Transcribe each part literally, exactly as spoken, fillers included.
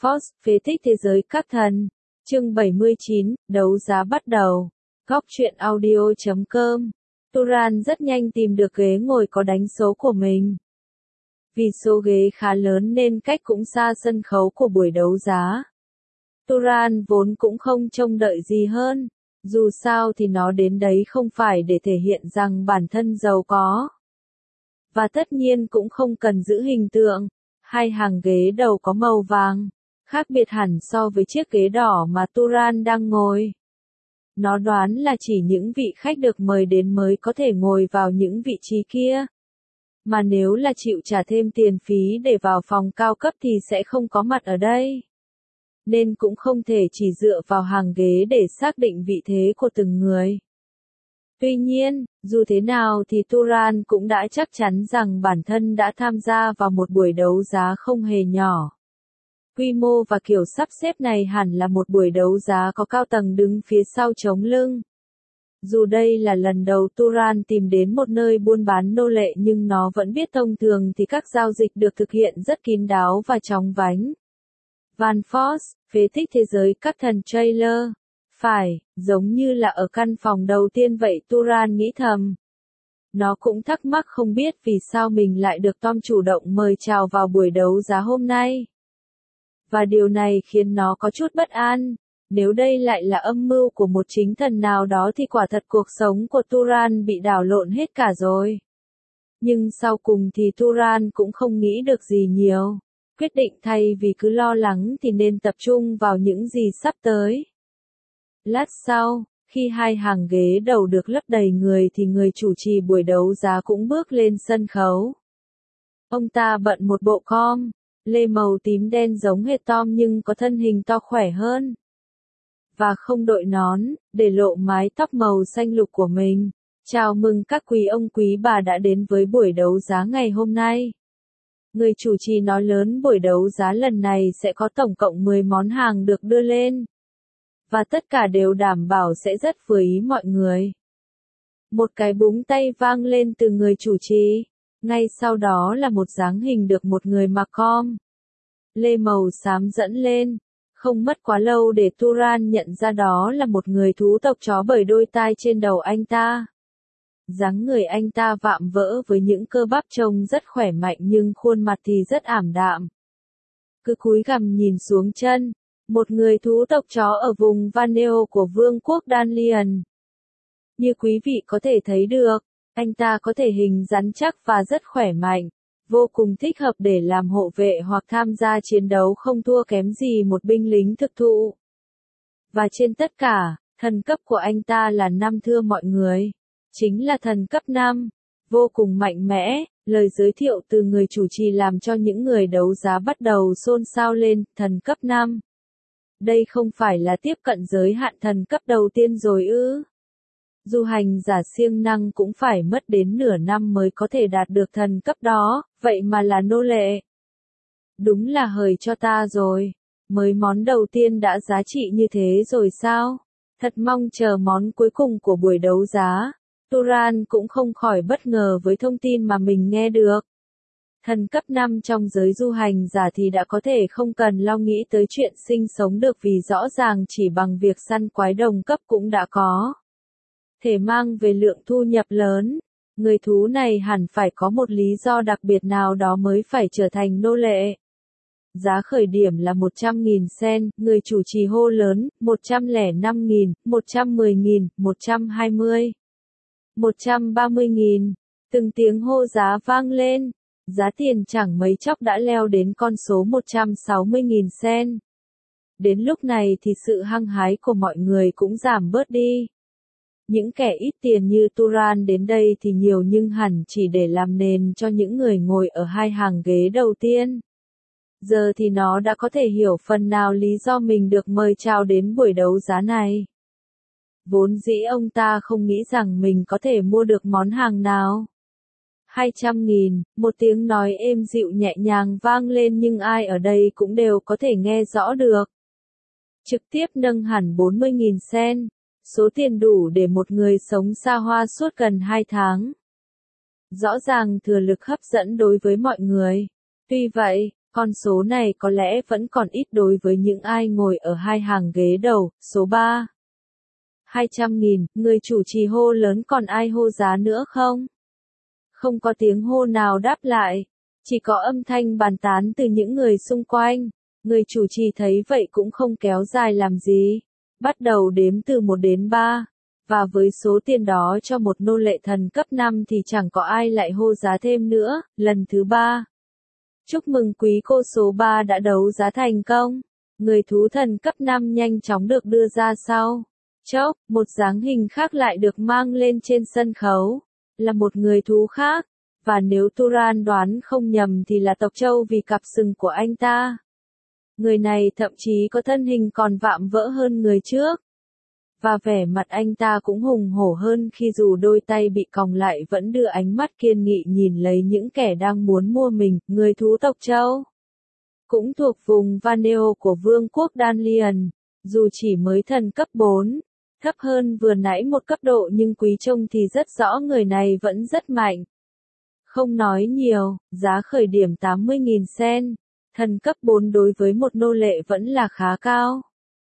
Fox, phế tích thế giới các thần. Chương bảy mươi chín, đấu giá bắt đầu. Góc truyện audio chấm com. Turan rất nhanh tìm được ghế ngồi có đánh số của mình. Vì số ghế khá lớn nên cách cũng xa sân khấu của buổi đấu giá. Turan vốn cũng không trông đợi gì hơn. Dù sao thì nó đến đấy không phải để thể hiện rằng bản thân giàu có. Và tất nhiên cũng không cần giữ hình tượng. Hai hàng ghế đầu có màu vàng, khác biệt hẳn so với chiếc ghế đỏ mà Turan đang ngồi. Nó đoán là chỉ những vị khách được mời đến mới có thể ngồi vào những vị trí kia. Mà nếu là chịu trả thêm tiền phí để vào phòng cao cấp thì sẽ không có mặt ở đây. Nên cũng không thể chỉ dựa vào hàng ghế để xác định vị thế của từng người. Tuy nhiên, dù thế nào thì Turan cũng đã chắc chắn rằng bản thân đã tham gia vào một buổi đấu giá không hề nhỏ. Quy mô và kiểu sắp xếp này hẳn là một buổi đấu giá có cao tầng đứng phía sau chống lưng. Dù đây là lần đầu Turan tìm đến một nơi buôn bán nô lệ nhưng nó vẫn biết thông thường thì các giao dịch được thực hiện rất kín đáo và chóng vánh. Van Foss, phế tích thế giới các thần trailer. Phải, giống như là ở căn phòng đầu tiên vậy Turan nghĩ thầm. Nó cũng thắc mắc không biết vì sao mình lại được Tom chủ động mời chào vào buổi đấu giá hôm nay. Và điều này khiến nó có chút bất an. Nếu đây lại là âm mưu của một chính thần nào đó thì quả thật cuộc sống của Turan bị đảo lộn hết cả rồi. Nhưng sau cùng thì Turan cũng không nghĩ được gì nhiều. Quyết định thay vì cứ lo lắng thì nên tập trung vào những gì sắp tới. Lát sau, khi hai hàng ghế đầu được lấp đầy người thì người chủ trì buổi đấu giá cũng bước lên sân khấu. Ông ta bận một bộ com, lê màu tím đen giống hệt Tom nhưng có thân hình to khỏe hơn. Và không đội nón, để lộ mái tóc màu xanh lục của mình. Chào mừng các quý ông quý bà đã đến với buổi đấu giá ngày hôm nay. Người chủ trì nói lớn buổi đấu giá lần này sẽ có tổng cộng mười món hàng được đưa lên. Và tất cả đều đảm bảo sẽ rất vừa ý mọi người. Một cái búng tay vang lên từ người chủ trì. Ngay sau đó là một dáng hình được một người mặc com lê màu xám dẫn lên. Không mất quá lâu để Turan nhận ra đó là một người thú tộc chó bởi đôi tai trên đầu anh ta. Dáng người anh ta vạm vỡ với những cơ bắp trông rất khỏe mạnh nhưng khuôn mặt thì rất ảm đạm. Cứ cúi gằm nhìn xuống chân. Một người thú tộc chó ở vùng Vaneo của Vương quốc Danlian. Như quý vị có thể thấy được, anh ta có thể hình rắn chắc và rất khỏe mạnh, vô cùng thích hợp để làm hộ vệ hoặc tham gia chiến đấu không thua kém gì một binh lính thực thụ. Và trên tất cả, thần cấp của anh ta là năm thưa mọi người. Chính là thần cấp năm, vô cùng mạnh mẽ. Lời giới thiệu từ người chủ trì làm cho những người đấu giá bắt đầu xôn xao lên, thần cấp năm. Đây không phải là tiếp cận giới hạn thần cấp đầu tiên rồi ư? Du hành giả siêng năng cũng phải mất đến nửa năm mới có thể đạt được thần cấp đó, vậy mà là nô lệ. Đúng là hời cho ta rồi. Mới món đầu tiên đã giá trị như thế rồi sao? Thật mong chờ món cuối cùng của buổi đấu giá. Turan cũng không khỏi bất ngờ với thông tin mà mình nghe được. Thần cấp năm trong giới du hành giả thì đã có thể không cần lo nghĩ tới chuyện sinh sống được vì rõ ràng chỉ bằng việc săn quái đồng cấp cũng đã có thể mang về lượng thu nhập lớn. Người thú này hẳn phải có một lý do đặc biệt nào đó mới phải trở thành nô lệ. Giá khởi điểm là một trăm nghìn sen, người chủ trì hô lớn, một trăm lẻ năm nghìn, một trăm mười nghìn, một trăm hai mươi, một trăm ba mươi nghìn. Từng tiếng hô giá vang lên. Giá tiền chẳng mấy chốc đã leo đến con số một trăm sáu mươi nghìn sen. Đến lúc này thì sự hăng hái của mọi người cũng giảm bớt đi. Những kẻ ít tiền như Turan đến đây thì nhiều nhưng hẳn chỉ để làm nền cho những người ngồi ở hai hàng ghế đầu tiên. Giờ thì nó đã có thể hiểu phần nào lý do mình được mời chào đến buổi đấu giá này. Vốn dĩ ông ta không nghĩ rằng mình có thể mua được món hàng nào. hai trăm nghìn, một tiếng nói êm dịu nhẹ nhàng vang lên nhưng ai ở đây cũng đều có thể nghe rõ được. Trực tiếp nâng hẳn bốn mươi nghìn sen, số tiền đủ để một người sống xa hoa suốt gần hai tháng. Rõ ràng thừa lực hấp dẫn đối với mọi người. Tuy vậy, Con số này có lẽ vẫn còn ít đối với những ai ngồi ở hai hàng ghế đầu, số ba. hai trăm nghìn, người chủ trì hô lớn còn ai hô giá nữa không? Không có tiếng hô nào đáp lại, chỉ có âm thanh bàn tán từ những người xung quanh. Người chủ trì thấy vậy cũng không kéo dài làm gì, bắt đầu đếm từ một đến ba, và với số tiền đó cho một nô lệ thần cấp năm thì chẳng có ai lại hô giá thêm nữa. Lần thứ ba. Chúc mừng quý cô số ba đã đấu giá thành công. Người thú thần cấp năm nhanh chóng được đưa ra sau. Chốc, một dáng hình khác lại được mang lên trên sân khấu. Là một người thú khác, và nếu Turan đoán không nhầm thì là tộc Châu vì cặp sừng của anh ta. Người này thậm chí có thân hình còn vạm vỡ hơn người trước. Và vẻ mặt anh ta cũng hùng hổ hơn khi dù đôi tay bị còng lại vẫn đưa ánh mắt kiên nghị nhìn lấy những kẻ đang muốn mua mình. Người thú tộc Châu cũng thuộc vùng Vaneo của Vương quốc Danlian, dù chỉ mới thần cấp bốn, thấp hơn vừa nãy một cấp độ nhưng quý trông thì rất rõ người này vẫn rất mạnh. Không nói nhiều, giá khởi điểm tám mươi nghìn sen, thần cấp bốn đối với một nô lệ vẫn là khá cao.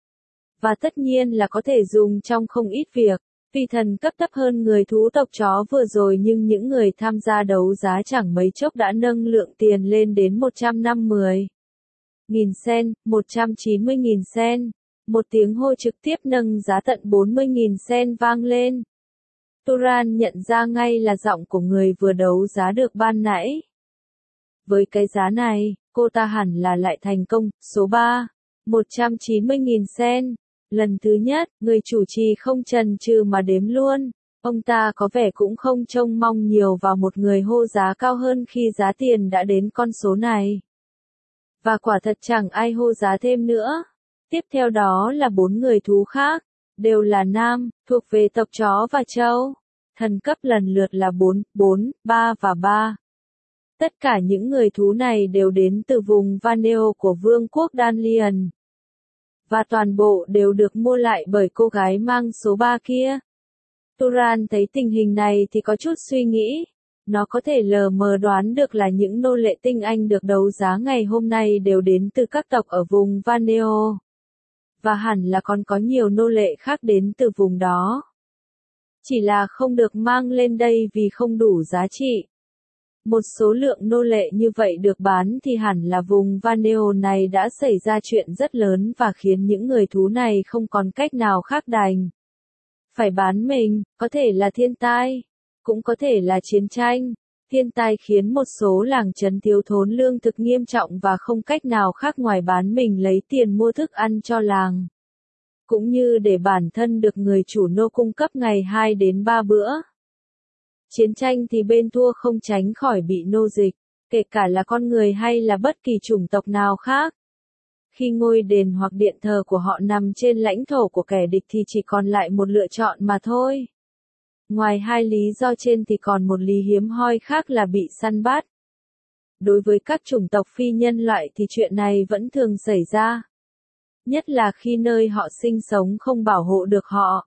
Và tất nhiên là có thể dùng trong không ít việc, vì thần cấp thấp hơn người thú tộc chó vừa rồi nhưng những người tham gia đấu giá chẳng mấy chốc đã nâng lượng tiền lên đến một trăm năm mươi nghìn sen, một trăm chín mươi nghìn sen. Một tiếng hô trực tiếp nâng giá tận bốn mươi nghìn sen vang lên. Turan nhận ra ngay là giọng của người vừa đấu giá được ban nãy. Với cái giá này, cô ta hẳn là lại thành công. Số ba. một trăm chín mươi nghìn sen. Lần thứ nhất, người chủ trì không chần chừ mà đếm luôn. Ông ta có vẻ cũng không trông mong nhiều vào một người hô giá cao hơn khi giá tiền đã đến con số này. Và quả thật chẳng ai hô giá thêm nữa. Tiếp theo đó là bốn người thú khác, đều là nam, thuộc về tộc chó và trâu. Thần cấp lần lượt là bốn, bốn, ba và ba. Tất cả những người thú này đều đến từ vùng Vaneo của Vương quốc Danlian. Và toàn bộ đều được mua lại bởi cô gái mang số ba kia. Turan thấy tình hình này thì có chút suy nghĩ. Nó có thể lờ mờ đoán được là những nô lệ tinh anh được đấu giá ngày hôm nay đều đến từ các tộc ở vùng Vaneo. Và hẳn là còn có nhiều nô lệ khác đến từ vùng đó. Chỉ là không được mang lên đây vì không đủ giá trị. Một số lượng nô lệ như vậy được bán thì hẳn là vùng Vaneo này đã xảy ra chuyện rất lớn và khiến những người thú này không còn cách nào khác đành phải bán mình, có thể là thiên tai, cũng có thể là chiến tranh. Thiên tai khiến một số làng trấn thiếu thốn lương thực nghiêm trọng và không cách nào khác ngoài bán mình lấy tiền mua thức ăn cho làng. Cũng như để bản thân được người chủ nô cung cấp ngày hai đến ba bữa. Chiến tranh thì bên thua không tránh khỏi bị nô dịch, kể cả là con người hay là bất kỳ chủng tộc nào khác. Khi ngôi đền hoặc điện thờ của họ nằm trên lãnh thổ của kẻ địch thì chỉ còn lại một lựa chọn mà thôi. Ngoài hai lý do trên thì còn một lý hiếm hoi khác là bị săn bắt. Đối với các chủng tộc phi nhân loại thì chuyện này vẫn thường xảy ra. Nhất là khi nơi họ sinh sống không bảo hộ được họ.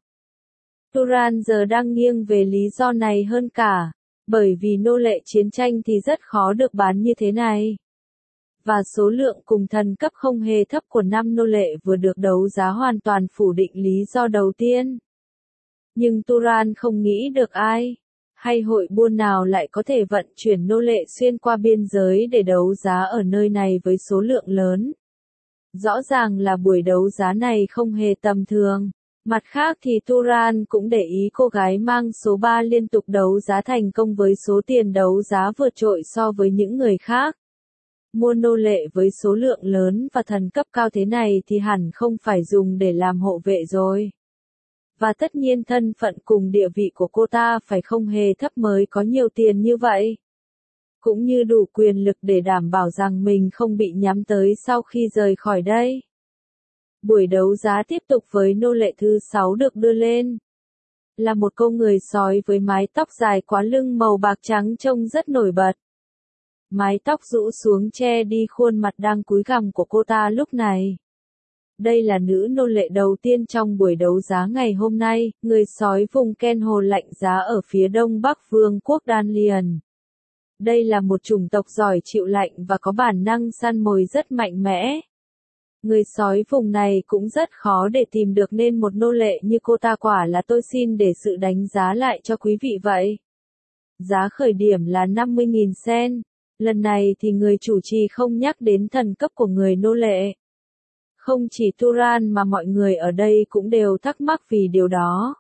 Turan giờ đang nghiêng về lý do này hơn cả, bởi vì nô lệ chiến tranh thì rất khó được bán như thế này. Và số lượng cùng thần cấp không hề thấp của năm nô lệ vừa được đấu giá hoàn toàn phủ định lý do đầu tiên. Nhưng Turan không nghĩ được ai, hay hội buôn nào lại có thể vận chuyển nô lệ xuyên qua biên giới để đấu giá ở nơi này với số lượng lớn. Rõ ràng là buổi đấu giá này không hề tầm thường. Mặt khác thì Turan cũng để ý cô gái mang số ba liên tục đấu giá thành công với số tiền đấu giá vượt trội so với những người khác. Mua nô lệ với số lượng lớn và thần cấp cao thế này thì hẳn không phải dùng để làm hộ vệ rồi. Và tất nhiên thân phận cùng địa vị của cô ta phải không hề thấp mới có nhiều tiền như vậy. Cũng như đủ quyền lực để đảm bảo rằng mình không bị nhắm tới sau khi rời khỏi đây. Buổi đấu giá tiếp tục với nô lệ thứ sáu được đưa lên. Là một cô người sói với mái tóc dài quá lưng màu bạc trắng trông rất nổi bật. Mái tóc rũ xuống che đi khuôn mặt đang cúi gằm của cô ta lúc này. Đây là nữ nô lệ đầu tiên trong buổi đấu giá ngày hôm nay, người sói vùng Ken Hồ lạnh giá ở phía đông bắc Vương quốc Danlian. Đây là một chủng tộc giỏi chịu lạnh và có bản năng săn mồi rất mạnh mẽ. Người sói vùng này cũng rất khó để tìm được nên một nô lệ như cô ta quả là tôi xin để sự đánh giá lại cho quý vị vậy. Giá khởi điểm là năm mươi nghìn sen. Lần này thì người chủ trì không nhắc đến thần cấp của người nô lệ. Không chỉ Turan mà mọi người ở đây cũng đều thắc mắc vì điều đó.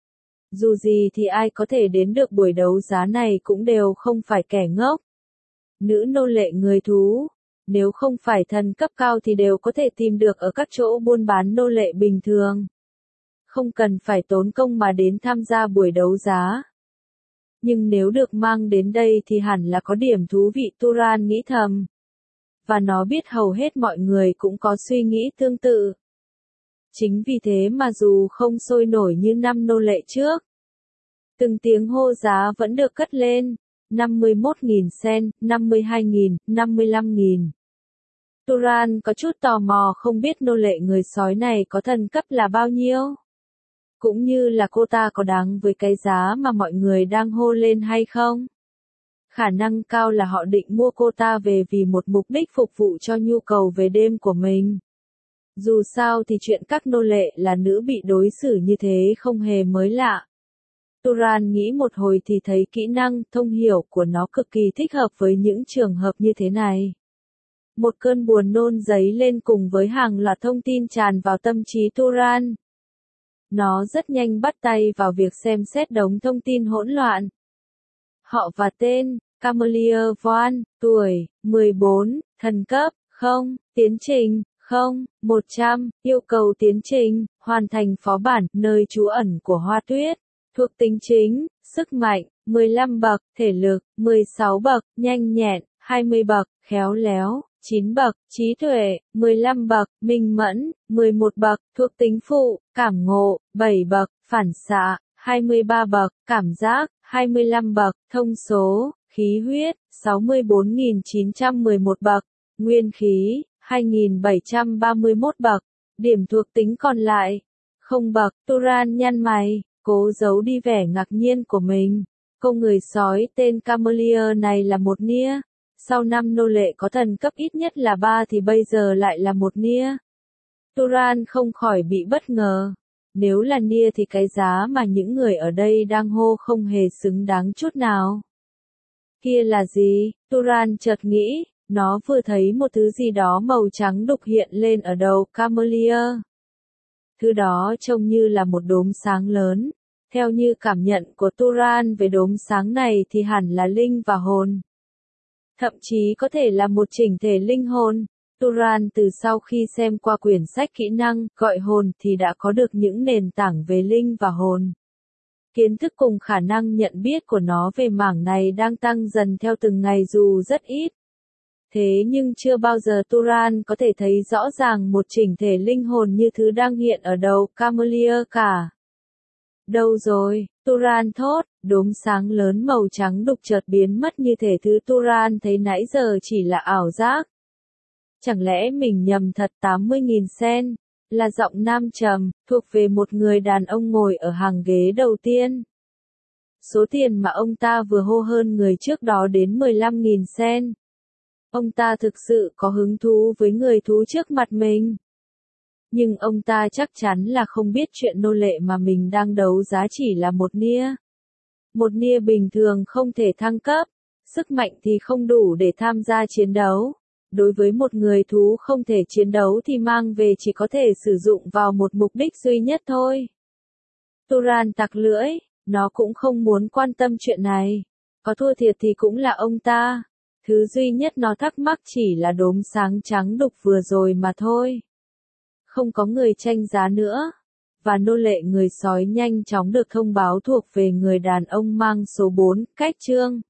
Dù gì thì ai có thể đến được buổi đấu giá này cũng đều không phải kẻ ngốc. Nữ nô lệ người thú, nếu không phải thần cấp cao thì đều có thể tìm được ở các chỗ buôn bán nô lệ bình thường. Không cần phải tốn công mà đến tham gia buổi đấu giá. Nhưng nếu được mang đến đây thì hẳn là có điểm thú vị, Turan nghĩ thầm. Và nó biết hầu hết mọi người cũng có suy nghĩ tương tự. Chính vì thế mà dù không sôi nổi như năm nô lệ trước, từng tiếng hô giá vẫn được cất lên, năm mươi mốt nghìn sen, năm mươi hai nghìn, năm mươi lăm nghìn. Turan có chút tò mò không biết nô lệ người sói này có thần cấp là bao nhiêu. Cũng như là cô ta có đáng với cái giá mà mọi người đang hô lên hay không. Khả năng cao là họ định mua cô ta về vì một mục đích phục vụ cho nhu cầu về đêm của mình. Dù sao thì chuyện các nô lệ là nữ bị đối xử như thế không hề mới lạ. Turan nghĩ một hồi thì thấy kỹ năng thông hiểu của nó cực kỳ thích hợp với những trường hợp như thế này. Một cơn buồn nôn dấy lên cùng với hàng loạt thông tin tràn vào tâm trí Turan. Nó rất nhanh bắt tay vào việc xem xét đống thông tin hỗn loạn. Họ và tên, Camelier Von, tuổi, mười bốn, thần cấp, không, tiến trình, không, một trăm, yêu cầu tiến trình, hoàn thành phó bản, nơi trú ẩn của hoa tuyết, thuộc tính chính, sức mạnh, mười lăm bậc, thể lực, mười sáu bậc, nhanh nhẹn, hai mươi bậc, khéo léo, chín bậc, trí tuệ, mười lăm bậc, minh mẫn, mười một bậc, thuộc tính phụ, cảm ngộ, bảy bậc, phản xạ, hai mươi ba bậc, cảm giác, hai mươi lăm bậc, thông số, khí huyết, sáu mươi bốn nghìn chín trăm mười một bậc, nguyên khí, hai nghìn bảy trăm ba mươi mốt bậc, điểm thuộc tính còn lại, không bậc. Turan nhăn mày, cố giấu đi vẻ ngạc nhiên của mình. Cô người sói tên Camelier này là một nia. Sau năm nô lệ có thần cấp ít nhất là ba thì bây giờ lại là một nia. Turan không khỏi bị bất ngờ. Nếu là nia thì cái giá mà những người ở đây đang hô không hề xứng đáng chút nào. Kia là gì? Turan chợt nghĩ, nó vừa thấy một thứ gì đó màu trắng đục hiện lên ở đầu Camelier. Thứ đó trông như là một đốm sáng lớn. Theo như cảm nhận của Turan về đốm sáng này thì hẳn là linh và hồn. Thậm chí có thể là một chỉnh thể linh hồn. Turan từ sau khi xem qua quyển sách kỹ năng gọi hồn thì đã có được những nền tảng về linh và hồn. Kiến thức cùng khả năng nhận biết của nó về mảng này đang tăng dần theo từng ngày dù rất ít. Thế nhưng chưa bao giờ Turan có thể thấy rõ ràng một chỉnh thể linh hồn như thứ đang hiện ở đầu Camelier cả. Đâu rồi? Turan thốt, đốm sáng lớn màu trắng đục chợt biến mất như thể thứ Turan thấy nãy giờ chỉ là ảo giác. Chẳng lẽ mình nhầm thật? Tám mươi nghìn sen, là giọng nam trầm, thuộc về một người đàn ông ngồi ở hàng ghế đầu tiên. Số tiền mà ông ta vừa hô hơn người trước đó đến mười lăm nghìn sen. Ông ta thực sự có hứng thú với người thú trước mặt mình. Nhưng ông ta chắc chắn là không biết chuyện nô lệ mà mình đang đấu giá chỉ là một nia. Một nia bình thường không thể thăng cấp, sức mạnh thì không đủ để tham gia chiến đấu. Đối với một người thú không thể chiến đấu thì mang về chỉ có thể sử dụng vào một mục đích duy nhất thôi. Turan tặc lưỡi, nó cũng không muốn quan tâm chuyện này. Có thua thiệt thì cũng là ông ta. Thứ duy nhất nó thắc mắc chỉ là đốm sáng trắng đục vừa rồi mà thôi. Không có người tranh giá nữa. Và nô lệ người sói nhanh chóng được thông báo thuộc về người đàn ông mang số bốn, cách chương.